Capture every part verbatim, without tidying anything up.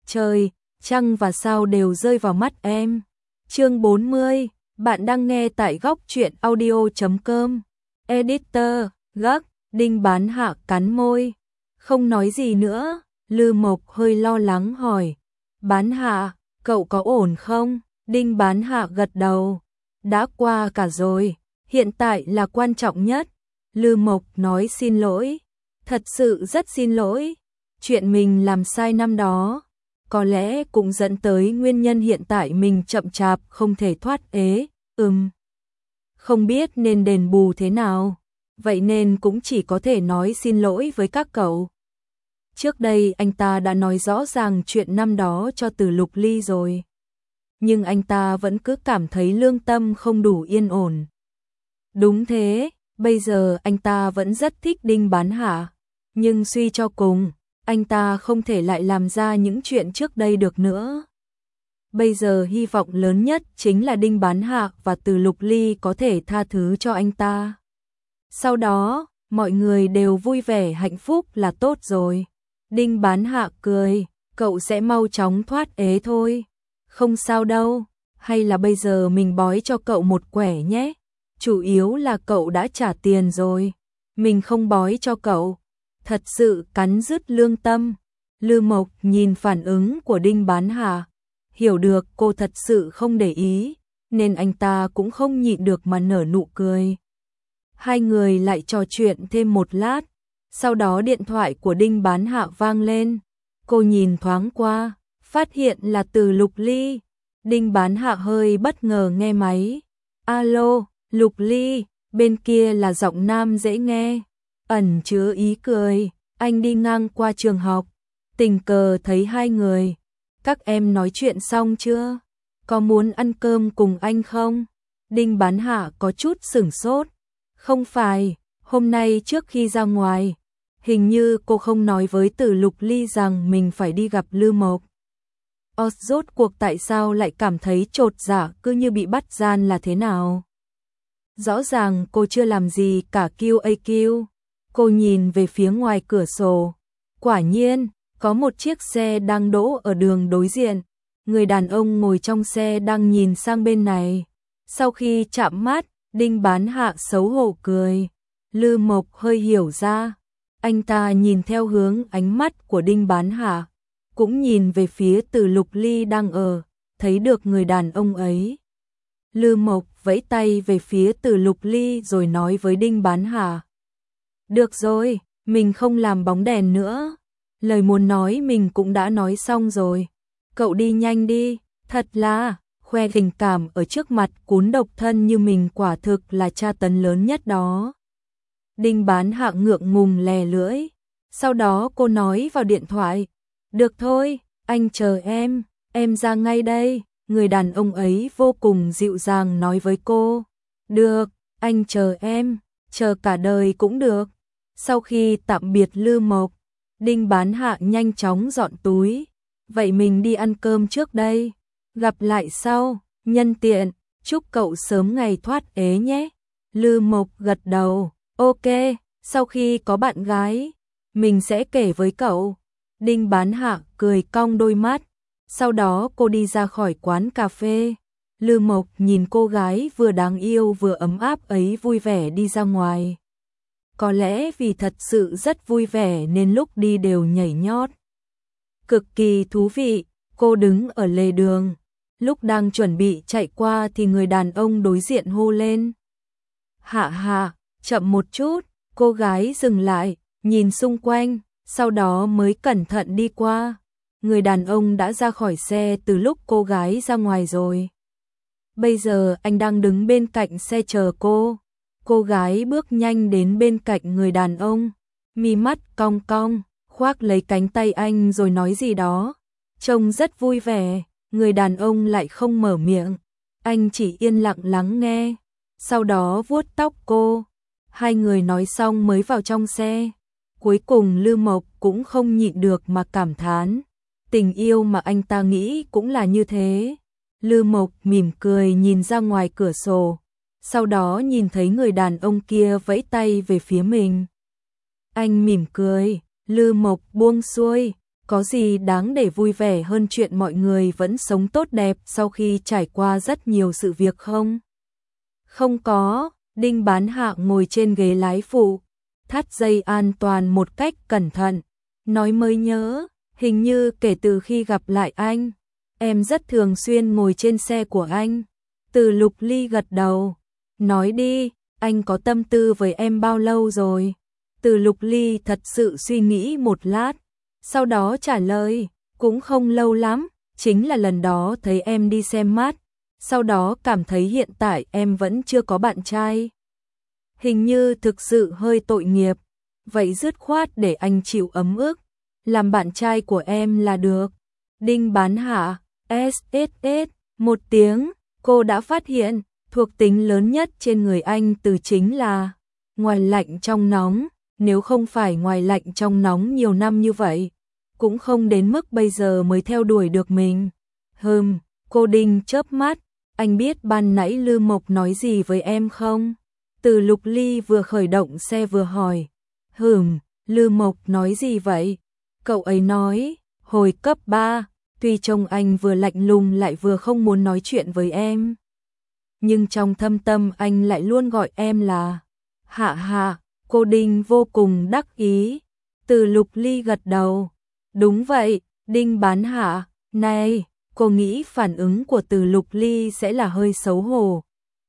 Trời, trăng và sao đều rơi vào mắt em. Chương bốn mươi, bạn đang nghe tại góc truyện audio chấm com. Editor, gác, Đinh Bán Hạ cắn môi. Không nói gì nữa, Lư Mộc hơi lo lắng hỏi. Bán Hạ, cậu có ổn không? Đinh Bán Hạ gật đầu. Đã qua cả rồi, hiện tại là quan trọng nhất. Lư Mộc nói xin lỗi. Thật sự rất xin lỗi. Chuyện mình làm sai năm đó, có lẽ cũng dẫn tới nguyên nhân hiện tại mình chậm chạp không thể thoát ế. Ừm. Không biết nên đền bù thế nào, vậy nên cũng chỉ có thể nói xin lỗi với các cậu. Trước đây anh ta đã nói rõ ràng chuyện năm đó cho Từ Lục Ly rồi, nhưng anh ta vẫn cứ cảm thấy lương tâm không đủ yên ổn. Đúng thế, bây giờ anh ta vẫn rất thích Đinh Bán Hạ, nhưng suy cho cùng, anh ta không thể lại làm ra những chuyện trước đây được nữa. Bây giờ hy vọng lớn nhất chính là Đinh Bán Hạ và Từ Lục Ly có thể tha thứ cho anh ta. Sau đó, mọi người đều vui vẻ hạnh phúc là tốt rồi. Đinh Bán Hạ cười, cậu sẽ mau chóng thoát ế thôi. Không sao đâu, hay là bây giờ mình bói cho cậu một quẻ nhé. Chủ yếu là cậu đã trả tiền rồi, mình không bói cho cậu. Thật sự cắn rứt lương tâm. Lư Mộc nhìn phản ứng của Đinh Bán Hạ, hiểu được cô thật sự không để ý, nên anh ta cũng không nhịn được mà nở nụ cười. Hai người lại trò chuyện thêm một lát, sau đó điện thoại của Đinh Bán Hạ vang lên. Cô nhìn thoáng qua, phát hiện là Từ Lục Ly. Đinh Bán Hạ hơi bất ngờ nghe máy. Alo, Lục Ly, bên kia là giọng nam dễ nghe, ẩn chứa ý cười. Anh đi ngang qua trường học, tình cờ thấy hai người. Các em nói chuyện xong chưa? Có muốn ăn cơm cùng anh không? Đinh Bán Hạ có chút sửng sốt. Không phải, hôm nay trước khi ra ngoài, hình như cô không nói với Từ Lục Ly rằng mình phải đi gặp Lư Mộc. Ồ, rốt cuộc tại sao lại cảm thấy chột dạ cứ như bị bắt gian là thế nào? Rõ ràng cô chưa làm gì cả kiu a kiu. Cô nhìn về phía ngoài cửa sổ. Quả nhiên, có một chiếc xe đang đỗ ở đường đối diện. Người đàn ông ngồi trong xe đang nhìn sang bên này. Sau khi chạm mắt, Đinh Bán Hạ xấu hổ cười. Lư Mộc hơi hiểu ra. Anh ta nhìn theo hướng ánh mắt của Đinh Bán Hạ, cũng nhìn về phía Từ Lục Ly đang ở, thấy được người đàn ông ấy. Lư Mộc vẫy tay về phía Từ Lục Ly rồi nói với Đinh Bán Hạ. Được rồi, mình không làm bóng đèn nữa. Lời muốn nói mình cũng đã nói xong rồi. Cậu đi nhanh đi, thật là, khoe tình cảm ở trước mặt cún độc thân như mình quả thực là tra tấn lớn nhất đó. Đinh Bán Hạ ngượng ngùng lè lưỡi. Sau đó cô nói vào điện thoại. Được thôi, anh chờ em, em ra ngay đây. Người đàn ông ấy vô cùng dịu dàng nói với cô. Được, anh chờ em, chờ cả đời cũng được. Sau khi tạm biệt Lư Mộc, Đinh Bán Hạ nhanh chóng dọn túi. Vậy mình đi ăn cơm trước đây, gặp lại sau, nhân tiện, chúc cậu sớm ngày thoát ế nhé. Lư Mộc gật đầu, ok, sau khi có bạn gái, mình sẽ kể với cậu. Đinh Bán Hạ cười cong đôi mắt, sau đó cô đi ra khỏi quán cà phê. Lư Mộc nhìn cô gái vừa đáng yêu vừa ấm áp ấy vui vẻ đi ra ngoài. Có lẽ vì thật sự rất vui vẻ nên lúc đi đều nhảy nhót. Cực kỳ thú vị, cô đứng ở lề đường. Lúc đang chuẩn bị chạy qua thì người đàn ông đối diện hô lên. Hạ Hạ, chậm một chút. Cô gái dừng lại, nhìn xung quanh, sau đó mới cẩn thận đi qua. Người đàn ông đã ra khỏi xe từ lúc cô gái ra ngoài rồi. Bây giờ anh đang đứng bên cạnh xe chờ cô. Cô gái bước nhanh đến bên cạnh người đàn ông, mi mắt cong cong, khoác lấy cánh tay anh rồi nói gì đó. Trông rất vui vẻ, người đàn ông lại không mở miệng. Anh chỉ yên lặng lắng nghe, sau đó vuốt tóc cô. Hai người nói xong mới vào trong xe. Cuối cùng Lư Mộc cũng không nhịn được mà cảm thán. Tình yêu mà anh ta nghĩ cũng là như thế. Lư Mộc mỉm cười nhìn ra ngoài cửa sổ. Sau đó nhìn thấy người đàn ông kia vẫy tay về phía mình. Anh mỉm cười, Lư Mộc buông xuôi, có gì đáng để vui vẻ hơn chuyện mọi người vẫn sống tốt đẹp sau khi trải qua rất nhiều sự việc không? Không có, Đinh Bán Hạ ngồi trên ghế lái phụ, thắt dây an toàn một cách cẩn thận, nói mới nhớ, hình như kể từ khi gặp lại anh, em rất thường xuyên ngồi trên xe của anh. Từ Lục Ly gật đầu, nói đi, anh có tâm tư với em bao lâu rồi? Từ Lục Ly thật sự suy nghĩ một lát, sau đó trả lời, cũng không lâu lắm, chính là lần đó thấy em đi xem mắt, sau đó cảm thấy hiện tại em vẫn chưa có bạn trai. Hình như thực sự hơi tội nghiệp, vậy dứt khoát để anh chịu ấm ức, làm bạn trai của em là được. Đinh Bán Hạ, ét ét ét, một tiếng, cô đã phát hiện, thuộc tính lớn nhất trên người anh từ chính là ngoài lạnh trong nóng, nếu không phải ngoài lạnh trong nóng nhiều năm như vậy, cũng không đến mức bây giờ mới theo đuổi được mình. Hừm, cô Đinh chớp mắt, anh biết ban nãy Lư Mộc nói gì với em không? Từ Lục Ly vừa khởi động xe vừa hỏi. Hừm, Lư Mộc nói gì vậy? Cậu ấy nói, hồi cấp ba, tuy trông anh vừa lạnh lùng lại vừa không muốn nói chuyện với em, nhưng trong thâm tâm anh lại luôn gọi em là Hạ Hạ. Cô Đinh vô cùng đắc ý. Từ Lục Ly gật đầu. Đúng vậy, Đinh Bán Hạ, này, cô nghĩ phản ứng của Từ Lục Ly sẽ là hơi xấu hổ.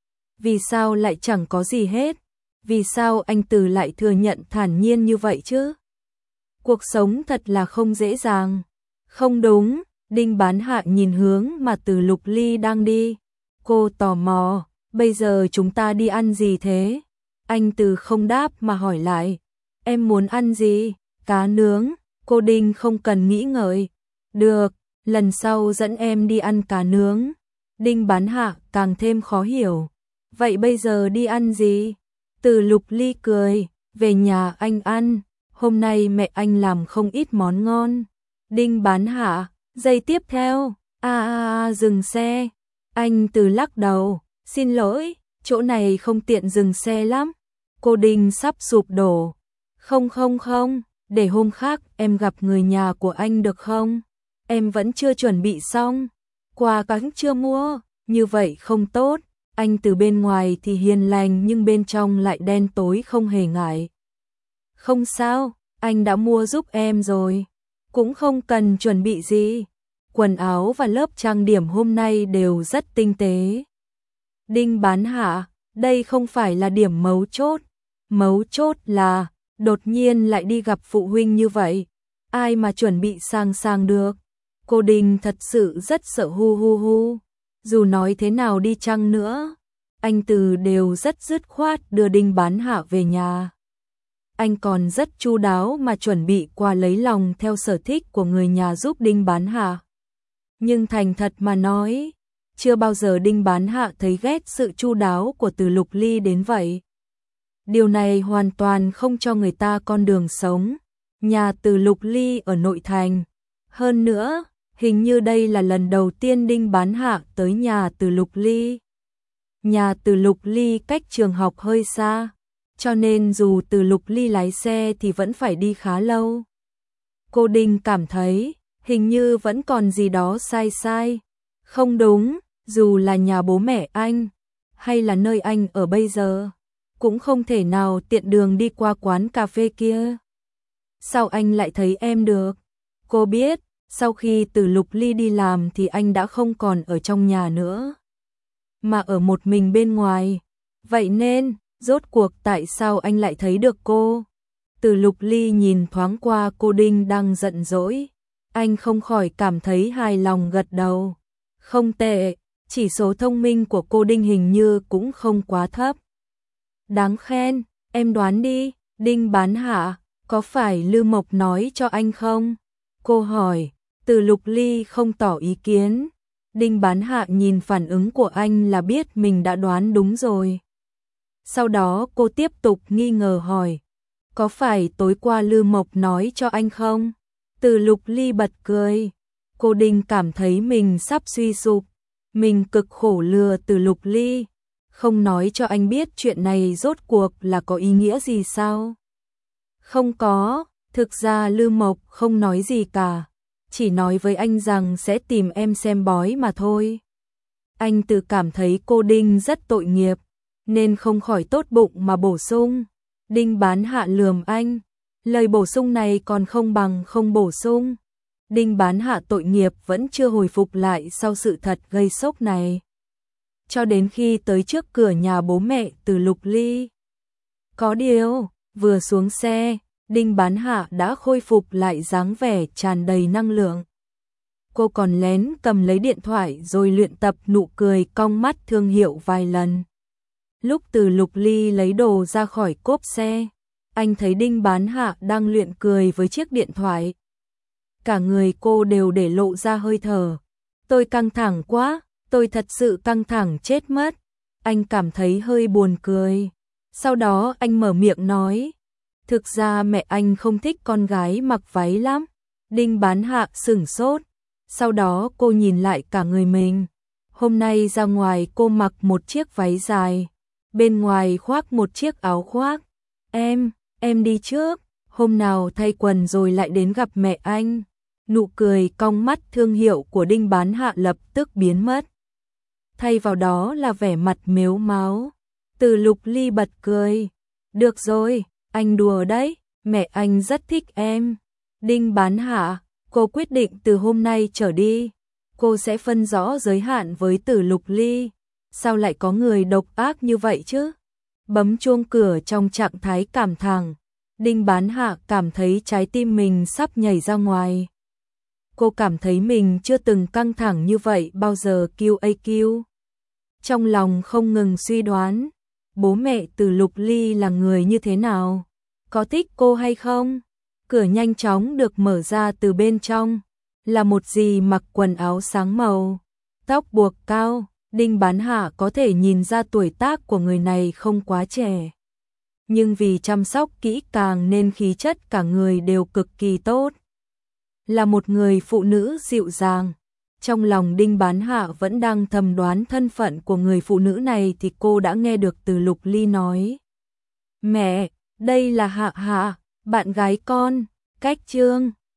Vì sao lại chẳng có gì hết? Vì sao anh Từ lại thừa nhận thản nhiên như vậy chứ? Cuộc sống thật là không dễ dàng. Không đúng, Đinh Bán Hạ nhìn hướng mà Từ Lục Ly đang đi. Cô tò mò, bây giờ chúng ta đi ăn gì thế? Anh Từ không đáp mà hỏi lại. Em muốn ăn gì? Cá nướng. Cô Đinh không cần nghĩ ngợi. Được, lần sau dẫn em đi ăn cá nướng. Đinh Bán Hạ càng thêm khó hiểu. Vậy bây giờ đi ăn gì? Từ Lục Ly cười. Về nhà anh ăn. Hôm nay mẹ anh làm không ít món ngon. Đinh Bán Hạ. Giây tiếp theo. A a a dừng xe. Anh Từ lắc đầu. Xin lỗi, chỗ này không tiện dừng xe lắm. Cô Đinh sắp sụp đổ. Không không không, để hôm khác em gặp người nhà của anh được không? Em vẫn chưa chuẩn bị xong. Quà cũng chưa mua, như vậy không tốt. Anh Từ bên ngoài thì hiền lành nhưng bên trong lại đen tối không hề ngại. Không sao, anh đã mua giúp em rồi. Cũng không cần chuẩn bị gì. Quần áo và lớp trang điểm hôm nay đều rất tinh tế. Đinh Bán Hạ, đây không phải là điểm mấu chốt. Mấu chốt là, đột nhiên lại đi gặp phụ huynh như vậy. Ai mà chuẩn bị sang sang được. Cô Đinh thật sự rất sợ hu hu hu. Dù nói thế nào đi chăng nữa, anh Từ đều rất dứt khoát đưa Đinh Bán Hạ về nhà. Anh còn rất chu đáo mà chuẩn bị quà lấy lòng theo sở thích của người nhà giúp Đinh Bán Hạ. Nhưng thành thật mà nói, chưa bao giờ Đinh Bán Hạ thấy ghét sự chu đáo của Từ Lục Ly đến vậy. Điều này hoàn toàn không cho người ta con đường sống. Nhà Từ Lục Ly ở nội thành. Hơn nữa, hình như đây là lần đầu tiên Đinh Bán Hạ tới nhà Từ Lục Ly. Nhà Từ Lục Ly cách trường học hơi xa, cho nên dù Từ Lục Ly lái xe thì vẫn phải đi khá lâu. Cô Đinh cảm thấy, hình như vẫn còn gì đó sai sai. Không đúng, dù là nhà bố mẹ anh, hay là nơi anh ở bây giờ, cũng không thể nào tiện đường đi qua quán cà phê kia. Sao anh lại thấy em được? Cô biết, sau khi Từ Lục Ly đi làm thì anh đã không còn ở trong nhà nữa, mà ở một mình bên ngoài. Vậy nên, rốt cuộc tại sao anh lại thấy được cô? Từ Lục Ly nhìn thoáng qua cô Đinh đang giận dỗi. Anh không khỏi cảm thấy hài lòng gật đầu. Không tệ, chỉ số thông minh của cô Đinh hình như cũng không quá thấp. Đáng khen, em đoán đi, Đinh Bán Hạ, có phải Lư Mộc nói cho anh không? Cô hỏi. Từ Lục Ly không tỏ ý kiến. Đinh Bán Hạ nhìn phản ứng của anh là biết mình đã đoán đúng rồi. Sau đó cô tiếp tục nghi ngờ hỏi. Có phải tối qua Lư Mộc nói cho anh không? Từ Lục Ly bật cười. Cô Đinh cảm thấy mình sắp suy sụp. Mình cực khổ lừa Từ Lục Ly. Không nói cho anh biết chuyện này rốt cuộc là có ý nghĩa gì sao? Không có, thực ra Lư Mộc không nói gì cả. chỉ nói với anh rằng sẽ tìm em xem bói mà thôi. Anh tự cảm thấy cô Đinh rất tội nghiệp, nên không khỏi tốt bụng mà bổ sung. Đinh Bán Hạ lườm anh, lời bổ sung này còn không bằng không bổ sung. Đinh Bán Hạ tội nghiệp vẫn chưa hồi phục lại sau sự thật gây sốc này. Cho đến khi tới trước cửa nhà bố mẹ Từ Lục Ly. Có điều, vừa xuống xe, Đinh Bán Hạ đã khôi phục lại dáng vẻ tràn đầy năng lượng. Cô còn lén cầm lấy điện thoại rồi luyện tập nụ cười cong mắt thương hiệu vài lần. Lúc Từ Lục Ly lấy đồ ra khỏi cốp xe, anh thấy Đinh Bán Hạ đang luyện cười với chiếc điện thoại. Cả người cô đều để lộ ra hơi thở. Tôi căng thẳng quá, tôi thật sự căng thẳng chết mất. Anh cảm thấy hơi buồn cười. Sau đó anh mở miệng nói, thực ra mẹ anh không thích con gái mặc váy lắm. Đinh Bán Hạ sửng sốt. Sau đó cô nhìn lại cả người mình. Hôm nay ra ngoài cô mặc một chiếc váy dài, bên ngoài khoác một chiếc áo khoác. Em, em đi trước, hôm nào thay quần rồi lại đến gặp mẹ anh. Nụ cười cong mắt thương hiệu của Đinh Bán Hạ lập tức biến mất. Thay vào đó là vẻ mặt mếu máo. Từ Lục Ly bật cười. Được rồi, anh đùa đấy, mẹ anh rất thích em. Đinh Bán Hạ, cô quyết định từ hôm nay trở đi, cô sẽ phân rõ giới hạn với Từ Lục Ly. Sao lại có người độc ác như vậy chứ? Bấm chuông cửa trong trạng thái cảm thẳng. Đinh Bán Hạ cảm thấy trái tim mình sắp nhảy ra ngoài. Cô cảm thấy mình chưa từng căng thẳng như vậy bao giờ. Q A Q. Trong lòng không ngừng suy đoán, bố mẹ Từ Lục Ly là người như thế nào? Có thích cô hay không? Cửa nhanh chóng được mở ra từ bên trong, là một dì mặc quần áo sáng màu, tóc buộc cao. Đinh Bán Hạ có thể nhìn ra tuổi tác của người này không quá trẻ, nhưng vì chăm sóc kỹ càng nên khí chất cả người đều cực kỳ tốt. Là một người phụ nữ dịu dàng. Trong lòng Đinh Bán Hạ vẫn đang thầm đoán thân phận của người phụ nữ này thì cô đã nghe được Từ Lục Ly nói. Mẹ, đây là Hạ Hạ, bạn gái con. Cách chương